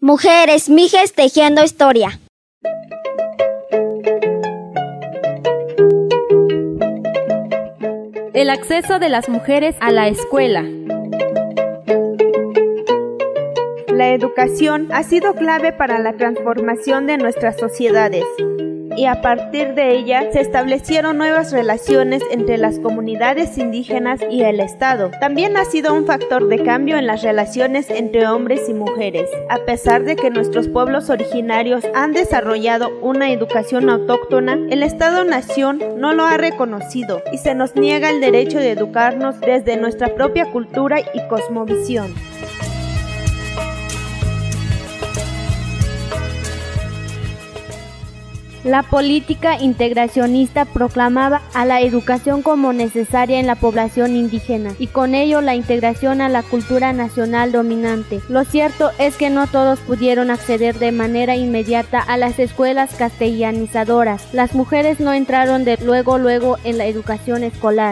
Mujeres Mijes tejiendo historia. El acceso de las mujeres a la escuela. La educación ha sido clave para la transformación de nuestras sociedades y a partir de ella se establecieron nuevas relaciones entre las comunidades indígenas y el Estado. También ha sido un factor de cambio en las relaciones entre hombres y mujeres. A pesar de que nuestros pueblos originarios han desarrollado una educación autóctona, el Estado-nación no lo ha reconocido y se nos niega el derecho de educarnos desde nuestra propia cultura y cosmovisión. La política integracionista proclamaba a la educación como necesaria en la población indígena y con ello la integración a la cultura nacional dominante. Lo cierto es que no todos pudieron acceder de manera inmediata a las escuelas castellanizadoras. Las mujeres no entraron de luego en la educación escolar.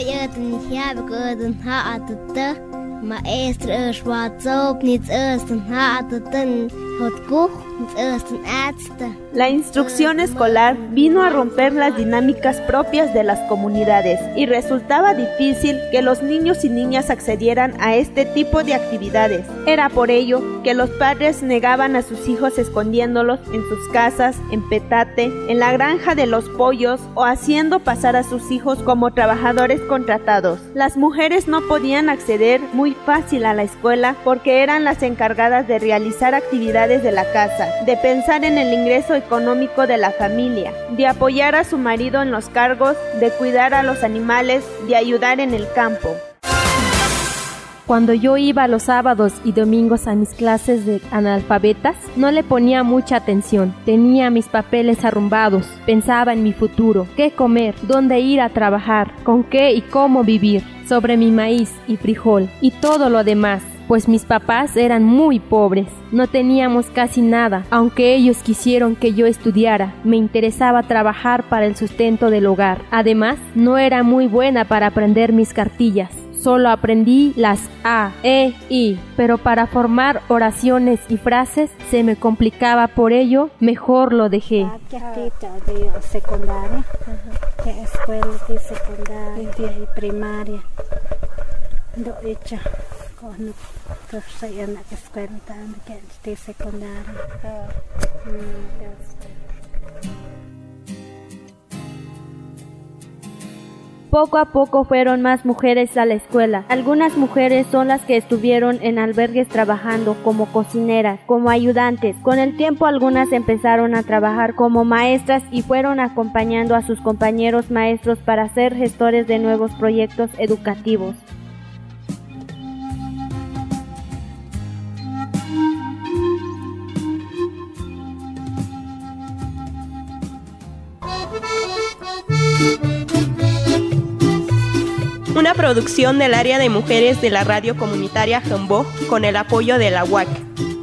La instrucción escolar vino a romper las dinámicas propias de las comunidades y resultaba difícil que los niños y niñas accedieran a este tipo de actividades. Era por ello que los padres negaban a sus hijos escondiéndolos en sus casas, en petate, en la granja de los pollos o haciendo pasar a sus hijos como trabajadores contratados. Las mujeres no podían acceder muy fácil a la escuela porque eran las encargadas de realizar actividades de la casa, de pensar en el ingreso económico de la familia, de apoyar a su marido en los cargos, de cuidar a los animales, de ayudar en el campo. Cuando yo iba los sábados y domingos a mis clases de analfabetas, no le ponía mucha atención. Tenía mis papeles arrumbados, pensaba en mi futuro, qué comer, dónde ir a trabajar, con qué y cómo vivir, sobre mi maíz y frijol y todo lo demás. Pues mis papás eran muy pobres, no teníamos casi nada, aunque ellos quisieron que yo estudiara, me interesaba trabajar para el sustento del hogar. Además, no era muy buena para aprender mis cartillas, solo aprendí las A, E, I, pero para formar oraciones y frases se me complicaba, por ello, mejor lo dejé. Secundaria, escuela de secundaria y primaria, Poco a poco fueron más mujeres a la escuela. Algunas mujeres son las que estuvieron en albergues trabajando como cocineras, como ayudantes. Con el tiempo algunas empezaron a trabajar como maestras y fueron acompañando a sus compañeros maestros para ser gestores de nuevos proyectos educativos. Una producción del área de mujeres de la radio comunitaria Jambó con el apoyo de la UAC.